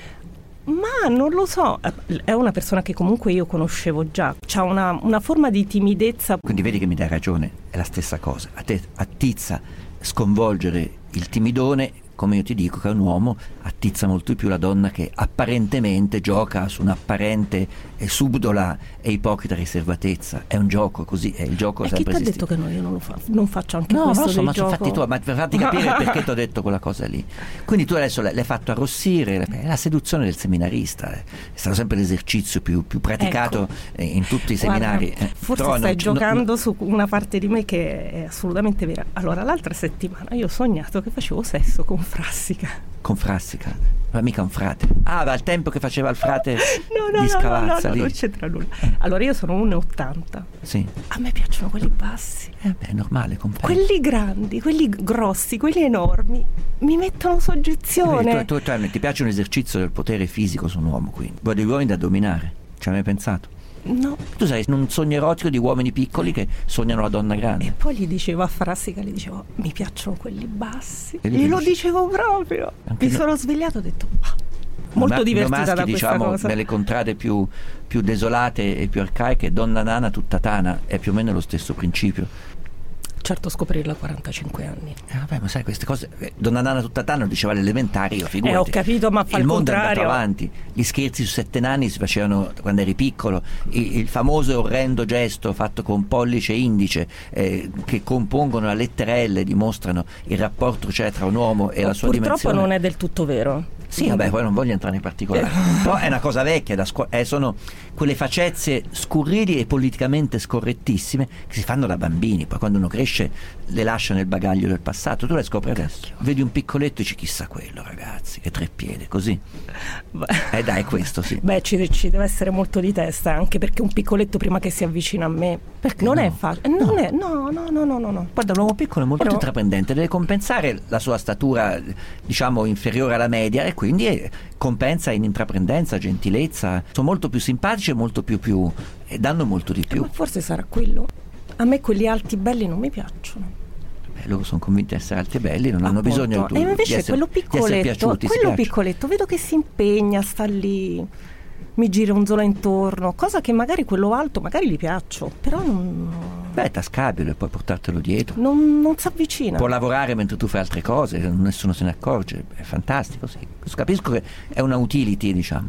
Ma non lo so, è una persona che comunque io conoscevo già, c'ha una, una forma di timidezza. Quindi vedi che mi dai ragione, è la stessa cosa. A te attizza sconvolgere il timidone, come io ti dico che è un uomo, attizza molto di più la donna che apparentemente gioca su un'apparente e subdola e ipocrita riservatezza. È un gioco, così è il gioco. E sempre chi ti ha esistito. detto che no, io non lo fa, non faccio anche no, questo no, so, del ma gioco? sono fatti tu, ma per farti capire perché ti ho detto quella cosa lì. Quindi tu adesso l'hai fatto arrossire, è la seduzione del seminarista, è stato sempre l'esercizio più, più praticato ecco. in tutti i seminari. Guarda, forse Però stai non, giocando no, su una parte di me che è assolutamente vera. Allora, l'altra settimana io ho sognato che facevo sesso con Frassica. Con Frassica? Ma mica un frate. Ah, al tempo che faceva il frate no, no, di Scavazza. No, no, no, lì. non c'entra nulla. Allora io sono uno e ottanta. Sì. A me piacciono quelli bassi. Eh beh, è normale, comprendo. Quelli grandi, quelli grossi, quelli enormi mi mettono soggezione. Tu, tu, tu, ti piace un esercizio del potere fisico su un uomo, quindi. Vuoi degli uomini da dominare? Ci hai mai pensato? No. Tu sei un sogno erotico di uomini piccoli che sognano la donna grande. E poi gli dicevo a Frassica, gli dicevo, mi piacciono quelli bassi. E glielo dici... dicevo proprio. Anche mi no. sono svegliato e ho detto, ah, molto ma, divertita maschi, da questa diciamo, cosa. Nelle contrade più, più desolate e più arcaiche, donna nana tutta tana, è più o meno lo stesso principio. Certo, scoprirlo a quarantacinque anni. Eh, vabbè, ma sai, queste cose, donna nana tutta tana lo diceva alle elementari, io figurati. Eh, ho capito, ma fa il, il mondo contrario. è andato avanti, gli scherzi su sette nani si facevano quando eri piccolo, il, il famoso e orrendo gesto fatto con pollice e indice eh, che compongono la lettera L, dimostrano il rapporto c'è tra un uomo e la sua Purtroppo dimensione. Purtroppo non è del tutto vero. Sì, vabbè, poi non voglio entrare nei particolari, però è una cosa vecchia, da scu- eh, sono quelle facezie scurrili e politicamente scorrettissime che si fanno da bambini, poi quando uno cresce le lascia nel bagaglio del passato. Tu le scopri adesso, vedi un piccoletto e dici chissà quello, ragazzi, che tre piedi, così. Beh. Eh dai, questo sì. Beh, ci, ci deve essere molto di testa, anche perché un piccoletto prima che si avvicina a me, perché non no? è facile. Non no. È, no, no, no, no, no, no. Guarda, l'uomo piccolo è molto Però... intraprendente, deve compensare la sua statura, diciamo, inferiore alla media, e quindi è, compensa in intraprendenza, gentilezza. Sono molto più simpatici e molto più più e danno molto di più. Ma forse sarà quello. A me quelli alti belli non mi piacciono. Beh, loro sono convinti di essere alti e belli, non Appunto. hanno bisogno tu, e invece di essere, quello piccoletto, di essere piaciuti, quello piccoletto vedo che si impegna, sta lì, mi gironzola intorno, cosa che magari quello alto magari gli piaccio, però non... Beh, è tascabile e puoi portartelo dietro. Non, non si avvicina. Può lavorare mentre tu fai altre cose, nessuno se ne accorge. È fantastico, sì. Capisco che è una utility, diciamo.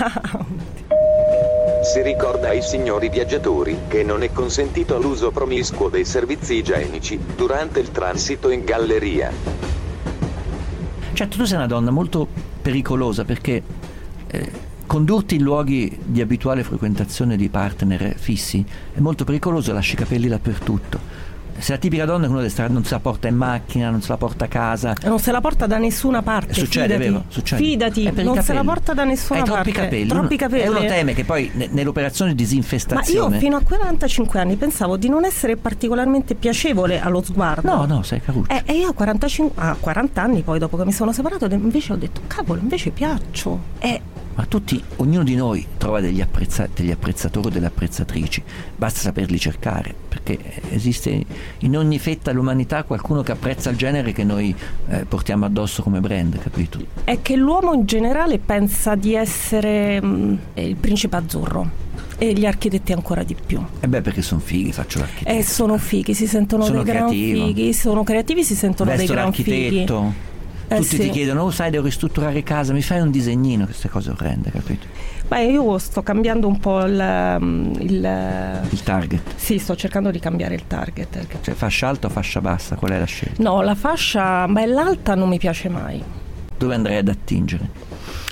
Si ricorda ai signori viaggiatori che non è consentito l'uso promiscuo dei servizi igienici durante il transito in galleria. Certo, tu sei una donna molto pericolosa perché eh, condurti in luoghi di abituale frequentazione di partner fissi è molto pericoloso, lasci i capelli dappertutto. Se la tipica donna che uno deve stare, non se la porta in macchina, non se la porta a casa, non se la porta da nessuna parte. Succede, fidati, vero? Succede. Fidati, non se la porta da nessuna Hai parte. troppi capelli. Troppi capelli. E uno teme che poi nell'operazione di disinfestazione. Ma io fino a quarantacinque anni pensavo di non essere particolarmente piacevole allo sguardo. No, no, sei caruccio. E, e io a quarantacinque, a quaranta anni poi, dopo che mi sono separato, invece ho detto cavolo, invece piaccio. E ma tutti, ognuno di noi trova degli, apprezza, degli apprezzatori o delle apprezzatrici, basta saperli cercare, perché esiste in ogni fetta dell'umanità qualcuno che apprezza il genere che noi eh, portiamo addosso come brand, capito? È che l'uomo in generale pensa di essere mh, il principe azzurro e gli architetti ancora di più. E beh, perché sono fighi, faccio l'architetto. E sono fighi, si sentono sono dei gran fighi, sono creativi, si sentono Vesto dei gran fighi. Eh sì. Tutti ti chiedono, oh sai, devo ristrutturare casa, mi fai un disegnino, queste cose orrende, capito? Beh, io sto cambiando un po' il, il il target. Sì, sto cercando di cambiare il target. Cioè fascia alta o fascia bassa, qual è la scelta? No, la fascia, beh, l'alta non mi piace mai. Dove andrei ad attingere?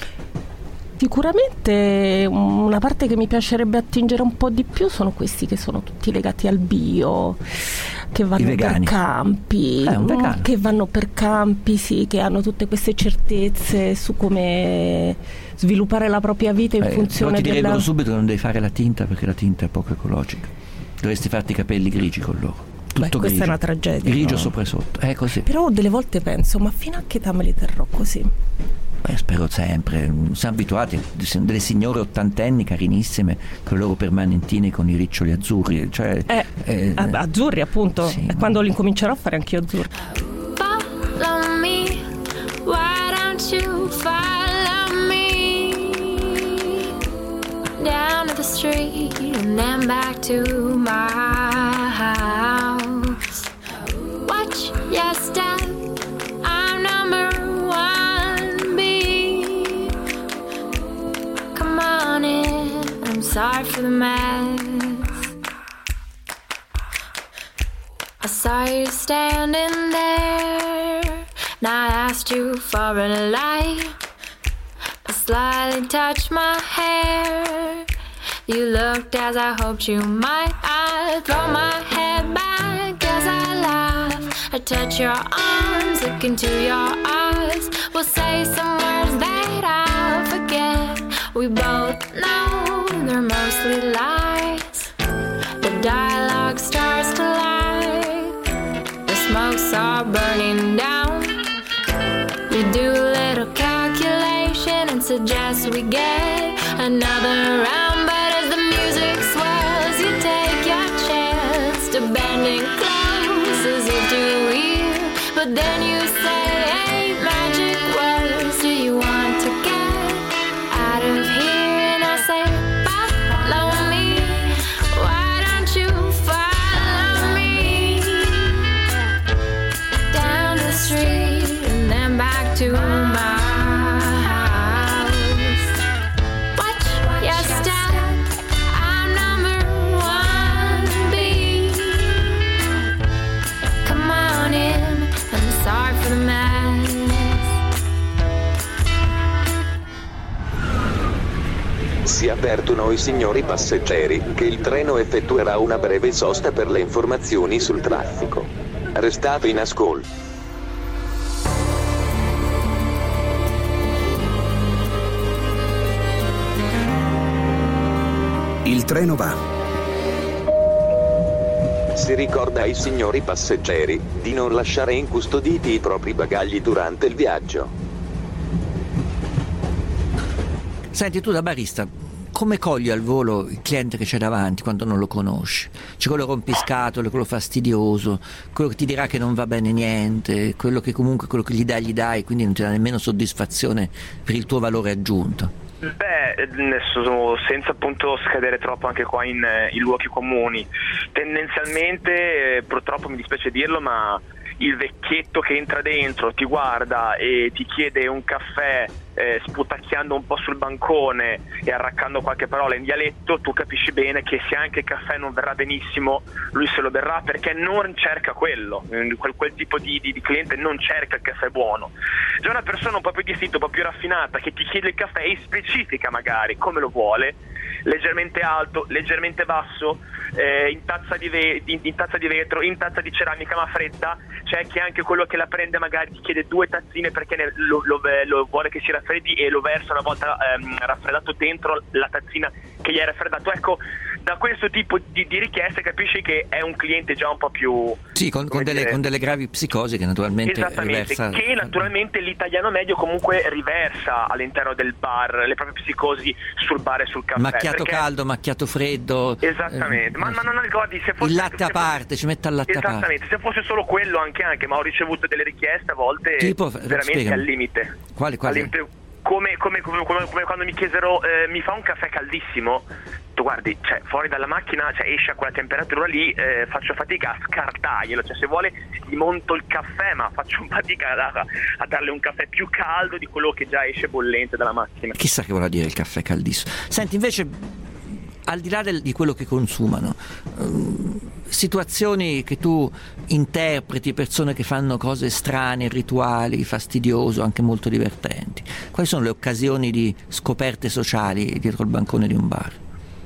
Sicuramente una parte che mi piacerebbe attingere un po' di più sono questi che sono tutti legati al bio, che vanno per campi, eh, che vanno per campi, sì, che hanno tutte queste certezze su come sviluppare la propria vita in eh, funzione però ti direbbero della... subito che non devi fare la tinta perché la tinta è poco ecologica. Dovresti farti i capelli grigi con loro. Tutto Beh, questa grigio. è una tragedia. Grigio no? sopra e sotto, è così. Però delle volte penso, ma fino a che età me li terrò così? Beh, spero sempre, siamo abituati, delle signore ottantenni carinissime con le loro permanentine con i riccioli azzurri, cioè eh, eh, azzurri appunto, sì, e quando li incomincerò a fare anch'io azzurri. Follow me, why don't you follow me down to the street and then back to my house. Watch your step, I'm number one B. Come on in, I'm sorry for the mess. I saw you standing there, and I asked you for a light. I slightly touched my hair. You looked as I hoped you might. I throw my head back as I laugh. I touch your arms, look into your eyes. We'll say some words that I'll forget. We both know they're mostly lies. The dialogue starts to lie. The smokes are burning down. You do a little calculation and suggest we get another round. But as the music swells, you take your chance to bending close as if to hear. But then you say, hey, magic words, do you want to get out of here? And I say, follow me, why don't you follow me down the street and then back to my house. Watch your step, I'm number one B. Come on in, I'm sorry for the mess. Si avvertono i signori passeggeri che il treno effettuerà una breve sosta per le informazioni sul traffico. Restate in ascolto. Il treno va. Si ricorda ai signori passeggeri di non lasciare incustoditi i propri bagagli durante il viaggio. Senti, tu da barista, come cogli al volo il cliente che c'è davanti quando non lo conosci? C'è quello rompiscatole, quello fastidioso, quello che ti dirà che non va bene niente, quello che comunque quello che gli dai gli dai, quindi non ti dà nemmeno soddisfazione per il tuo valore aggiunto. Beh, adesso, senza appunto scadere troppo anche qua in, in luoghi comuni, tendenzialmente eh, purtroppo mi dispiace dirlo, ma il vecchietto che entra dentro, ti guarda e ti chiede un caffè eh, sputacchiando un po' sul bancone e arraccando qualche parola in dialetto, tu capisci bene che se anche il caffè non verrà benissimo, lui se lo berrà perché non cerca quello, quel, quel tipo di, di, di cliente non cerca il caffè buono. Già una persona un po' più distinta, un po' più raffinata, che ti chiede il caffè e specifica magari come lo vuole, leggermente alto, leggermente basso, eh, in, tazza di ve- in, in tazza di vetro, in tazza di ceramica ma fredda. C'è chi anche quello che la prende magari ti chiede due tazzine perché ne, lo, lo, lo vuole che si raffreddi e lo versa una volta ehm, raffreddato dentro la tazzina che gli è raffreddato. Ecco, da questo tipo di, di richieste capisci che è un cliente già un po' più... Sì, con, con, delle, con delle gravi psicosi che naturalmente Esattamente, riversa... che naturalmente l'italiano medio comunque riversa all'interno del bar le proprie psicosi sul bar e sul caffè. Macchiato perché... caldo, macchiato freddo... Esattamente, eh, ma, ma non ricordi se fosse... Il latte a parte, fosse... ci mette al latte a parte. Esattamente, se fosse solo quello anche anche, ma ho ricevuto delle richieste a volte tipo, veramente spiegami. al limite. Quali, quali? Al limite. Come, come, come, come, come quando mi chiesero eh, mi fa un caffè caldissimo, tu guardi, cioè fuori dalla macchina, cioè, esce a quella temperatura lì, eh, faccio fatica a scartarglielo, cioè se vuole gli monto il caffè ma faccio fatica a, a darle un caffè più caldo di quello che già esce bollente dalla macchina. Chissà che vuol dire il caffè caldissimo. Senti, invece, al di là del, di quello che consumano, um, situazioni che tu interpreti, persone che fanno cose strane, rituali, fastidioso, anche molto divertenti, quali sono le occasioni di scoperte sociali dietro il bancone di un bar?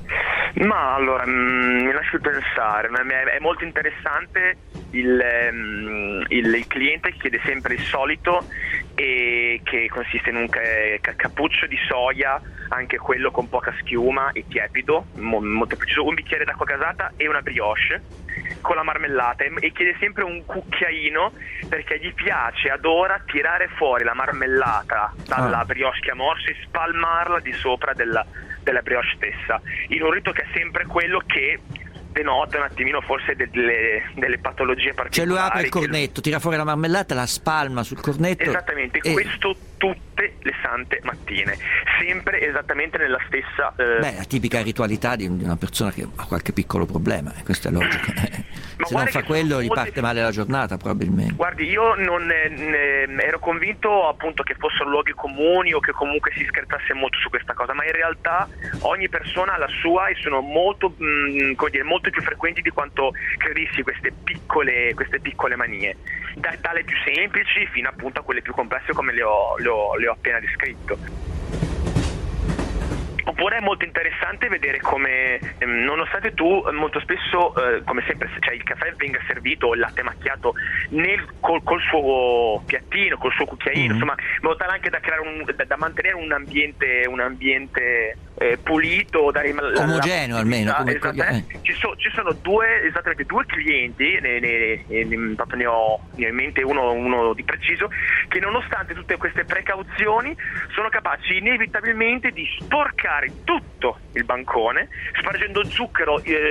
Ma allora, mh, mi lascio pensare, è molto interessante il, mh, il, il cliente che chiede sempre il solito, e che consiste in un ca- cappuccio di soia, anche quello con poca schiuma e tiepido, mo- molto preciso, un bicchiere d'acqua gasata e una brioche con la marmellata, e chiede sempre un cucchiaino perché gli piace, adora tirare fuori la marmellata dalla brioche che ha morso e spalmarla di sopra della, della brioche stessa, in un rito che è sempre quello che denota un attimino forse delle, delle patologie particolari. Cioè lui apre il cornetto, tira fuori la marmellata, la spalma sul cornetto. Esattamente, e... questo tutte le sante mattine, sempre esattamente nella stessa... Eh... Beh, la tipica ritualità di una persona che ha qualche piccolo problema, e questo è logico. Se non fa quello gli parte male la giornata probabilmente. Guardi, io non ne, ne, ero convinto appunto che fossero luoghi comuni o che comunque si scherzasse molto su questa cosa, ma in realtà ogni persona ha la sua e sono molto, mh, come dire, molto più frequenti di quanto credessi queste piccole, queste piccole manie, da, dalle più semplici fino appunto a quelle più complesse come le ho, le ho, le ho appena descritto. Oppure è molto interessante vedere come, ehm, nonostante tu molto spesso, eh, come sempre, cioè il caffè venga servito o il latte macchiato nel, col, col suo piattino, col suo cucchiaino, mm-hmm. insomma, in modo tale anche da creare un, da, da mantenere un ambiente, un ambiente eh, pulito, dare la, omogeneo la, almeno. Come esattamente. Eh. Ci, so, ci sono due, esattamente due clienti, ne, ne, ne, proprio ne, ho, ne ho in mente uno, uno di preciso, che nonostante tutte queste precauzioni sono capaci inevitabilmente di sporcare tutto il bancone, spargendo zucchero eh,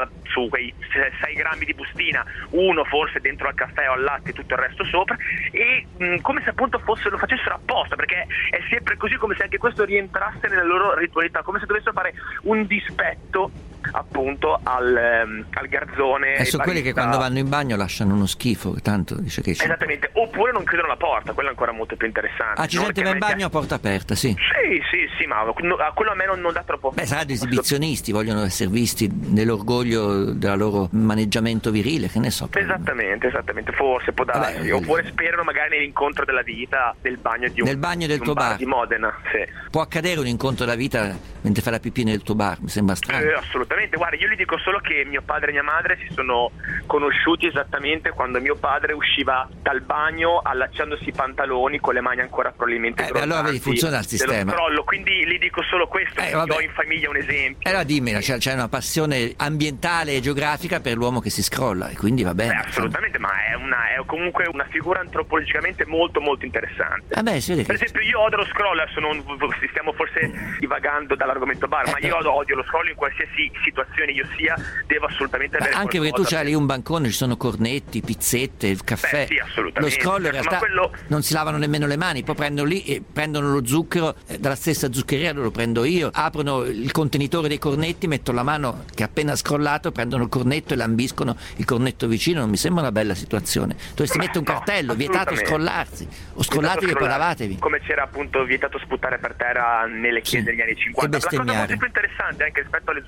su quei sei grammi di bustina, uno forse dentro al caffè o al latte, tutto il resto sopra, e mh, come se appunto fosse, lo facessero apposta, perché è sempre così, come se anche questo rientrasse nella loro ritualità, come se dovessero fare un dispetto appunto al, um, al garzone. E sono quelli che quando vanno in bagno lasciano uno schifo, tanto dice che c'è. Esattamente, oppure non chiudono la porta, quello è ancora molto più interessante. Ah, c'è gente che va in bagno a porta aperta, sì. Sì, sì, sì, ma quello a me non, non dà troppo. Beh, saranno esibizionisti, vogliono essere visti nell'orgoglio del loro maneggiamento virile, che ne so. Esattamente, esattamente, forse può darsi. Oppure sperano magari nell'incontro della vita del bagno di un, nel bagno del di tuo bar, bar di Modena, sì. Può accadere un incontro della vita mentre fai la pipì nel tuo bar, mi sembra strano. Eh, assolutamente, guarda, io gli dico solo che mio padre e mia madre si sono conosciuti esattamente quando mio padre usciva dal bagno allacciandosi i pantaloni con le mani ancora probabilmente eh, beh, allora vedi, funziona il sistema. Crollo, quindi gli dico solo questo, eh, perché ho in famiglia un esempio. E allora dimmela, c'è, c'è una passione ambientale e geografica per l'uomo che si scrolla, e quindi va bene. Beh, assolutamente, ma è, una, è comunque una figura antropologicamente molto molto interessante. Ah beh, si vede per che... esempio io odio lo scroll, adesso non stiamo forse divagando dall'argomento bar, eh, ma io odio lo scroll in qualsiasi situazione io sia, devo assolutamente avere Beh, anche perché tu c'hai lì un bancone, ci sono cornetti, pizzette, caffè. Beh, sì, assolutamente. Lo scroll in realtà quello... non si lavano nemmeno le mani, poi prendono lì e prendono lo zucchero eh, dalla stessa zuccheria, lo prendo io, aprono il contenitore dei cornetti, mettono la mano che ha appena scrollato, prendono il cornetto e lambiscono il cornetto vicino. Non mi sembra una bella situazione. Dovresti mettere un cartello, no, vietato scrollarsi, o scrollatevi e poi lavatevi. Come c'era appunto vietato sputare per terra nelle chiese sì, degli anni cinquanta. La cosa molto più interessante anche rispetto alle zuccheriere,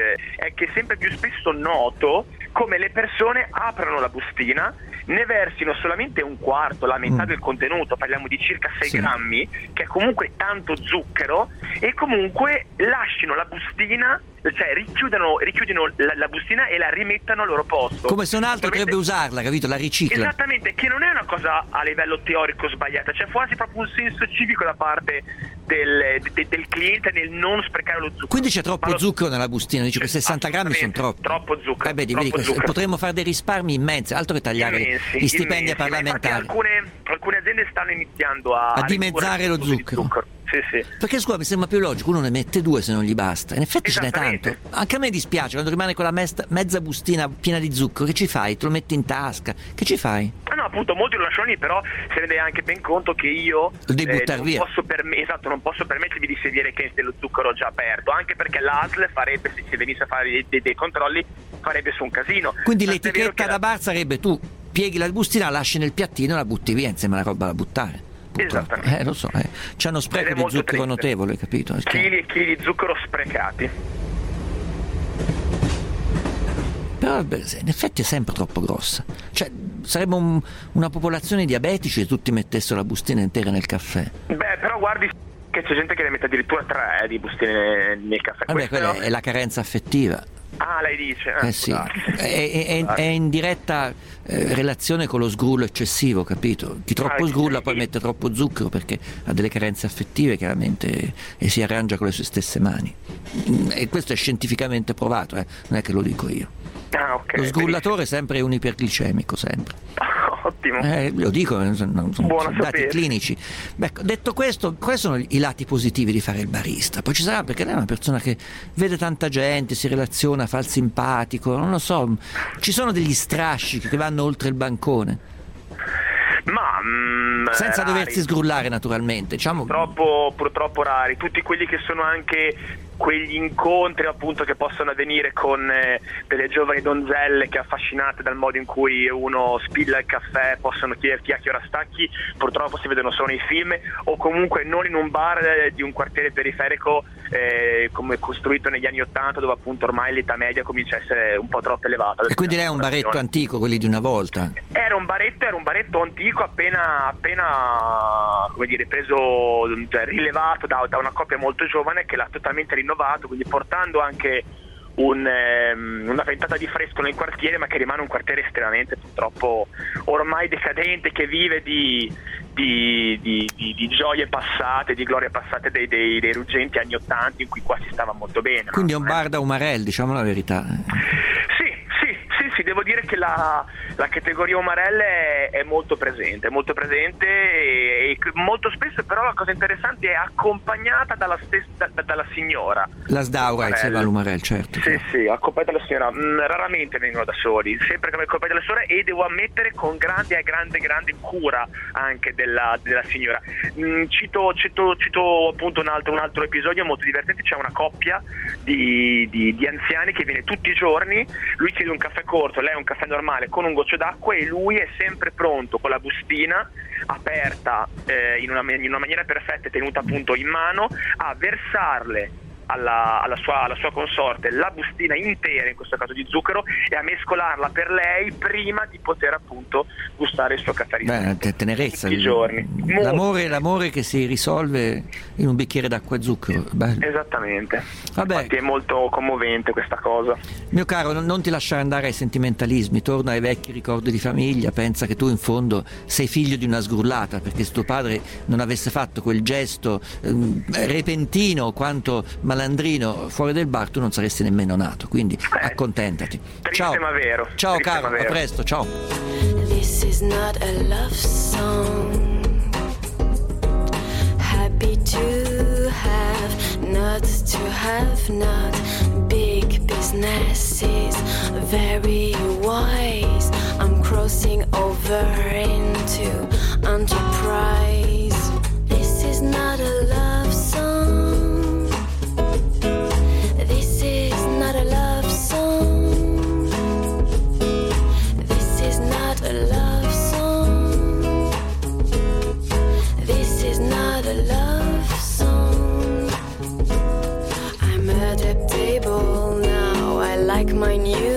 eh, è che sempre più spesso noto come le persone aprano la bustina, ne versino solamente un quarto, la metà mm. del contenuto, parliamo di circa sei sì. grammi, che è comunque tanto zucchero, e comunque lasciano la bustina, cioè richiudono, richiudono la, la bustina e la rimettano al loro posto. Come se un altro dovrebbe usarla, capito? La ricicla. Esattamente, che non è una cosa a livello teorico sbagliata, c'è quasi proprio un senso civico da parte del, de, del cliente nel non sprecare lo zucchero. Quindi c'è troppo lo... zucchero nella bustina, dice che sessanta grammi sono troppi. Troppo zucchero. Eh beh, troppo vedi, zucchero. Potremmo fare dei risparmi immensi, altro che tagliare immensi, gli stipendi immensi. ai parlamentari. Alcune, alcune aziende stanno iniziando a, a dimezzare lo zucchero. zucchero. Sì, sì. Perché scusa, mi sembra più logico, uno ne mette due se non gli basta. In effetti ce n'è tanto. Anche a me dispiace quando rimane quella mezza, mezza bustina piena di zucchero. Che ci fai? Te lo metti in tasca? Che ci fai? Ah no, appunto, molti lo lasciano lì, però se ne dà anche ben conto che io lo devi buttare eh, via. Non posso perm- esatto, non posso permettermi di sedere che dello zucchero già aperto, anche perché l'A S L farebbe, se venisse a fare dei, dei, dei controlli, farebbe su un casino. Quindi Tant'è l'etichetta da bar sarebbe: tu pieghi la bustina, la lasci nel piattino e la butti via insieme alla roba da buttare. Esattamente. Eh, lo so, eh. C'è uno spreco di zucchero triste. Notevole, capito? Chili e chili di zucchero sprecati. Però in effetti è sempre troppo grossa. Cioè, sarebbe un, una popolazione diabetici se tutti mettessero la bustina intera nel caffè. Beh, però guardi che c'è gente che ne mette addirittura tre eh, di bustine nel caffè. Vabbè, quella è la carenza affettiva. Ah, lei dice? Eh, eh sì, è, è, è in diretta eh, relazione con lo sgrullo eccessivo, capito? Chi troppo ah, sgrulla sì. Poi mette troppo zucchero perché ha delle carenze affettive chiaramente e si arrangia con le sue stesse mani. E questo è scientificamente provato, eh? Non è che lo dico io. Ah, okay. Lo sgrullatore sempre è un iperglicemico, sempre. Ottimo. Eh, lo dico, sono, sono dati sapere. clinici. Beh, detto questo, quali sono i lati positivi di fare il barista? Poi ci sarà, perché lei è una persona che vede tanta gente, si relaziona, fa il simpatico, non lo so, ci sono degli strascichi che vanno oltre il bancone. Ma mm, senza rari. doversi sgrullare naturalmente, diciamo. Purtroppo, purtroppo rari, tutti quelli che sono anche quegli incontri appunto che possono avvenire con eh, delle giovani donzelle che, affascinate dal modo in cui uno spilla il caffè, possono chiederti a che ora stacchi, purtroppo si vedono solo nei film, o comunque non in un bar eh, di un quartiere periferico eh, come costruito negli anni ottanta, dove appunto ormai l'età media comincia a essere un po' troppo elevata. E quindi lei è un baretto antico, quelli di una volta? Era un baretto, era un baretto antico appena, appena come dire, preso, cioè, rilevato da, da una coppia molto giovane che l'ha totalmente rinnovato, quindi portando anche un, ehm, una ventata di fresco nel quartiere, ma che rimane un quartiere estremamente purtroppo ormai decadente, che vive di, di, di, di, di gioie passate, di glorie passate dei, dei, dei ruggenti anni ottanta in cui qua si stava molto bene. Quindi è un bar da Umarell, diciamo la verità. Sì, sì, sì, sì, devo dire che la, la categoria Umarell è, è molto presente, è molto presente e, e molto spesso però la cosa interessante è accompagnata dalla stessa da, dalla signora. La Sdaura insieme all'Umarell, certo. Sì, sì, accompagnata dalla signora. Mm, raramente vengono da soli, sempre che accompagnata dalla signora, e devo ammettere con grande e grande grande cura anche della, della signora. Mm, cito, cito, cito appunto un altro, un altro episodio molto divertente. C'è una coppia di, di, di anziani che viene tutti i giorni, lui chiede un caffè corto, lei un caffè normale con un goccio d'acqua, e lui è sempre pronto con la bustina aperta eh, in, una, in una maniera perfetta, tenuta appunto in mano, a versarle alla, alla, sua, alla sua consorte la bustina intera, in questo caso di zucchero, e a mescolarla per lei prima di poter appunto gustare il suo caffè. Beh, tenerezza, tutti i giorni. L'amore, l'amore che si risolve in un bicchiere d'acqua e zucchero. Bello. Esattamente. Vabbè. Infatti è molto commovente questa cosa. Mio caro, non ti lasciare andare ai sentimentalismi, torna ai vecchi ricordi di famiglia, pensa che tu in fondo sei figlio di una sgrullata, perché se tuo padre non avesse fatto quel gesto ehm, repentino quanto malandrino fuori del bar, tu non saresti nemmeno nato, quindi eh, accontentati. Ciao. Ma vero. Ciao triste caro, a presto, ciao. This is not a love song. Happy to have, not to have not. Big business is very wise. I'm crossing over into enterprise. This is not a love song. This is not a love song. This is not a love song. This is not a love song. I'm at a table now. my new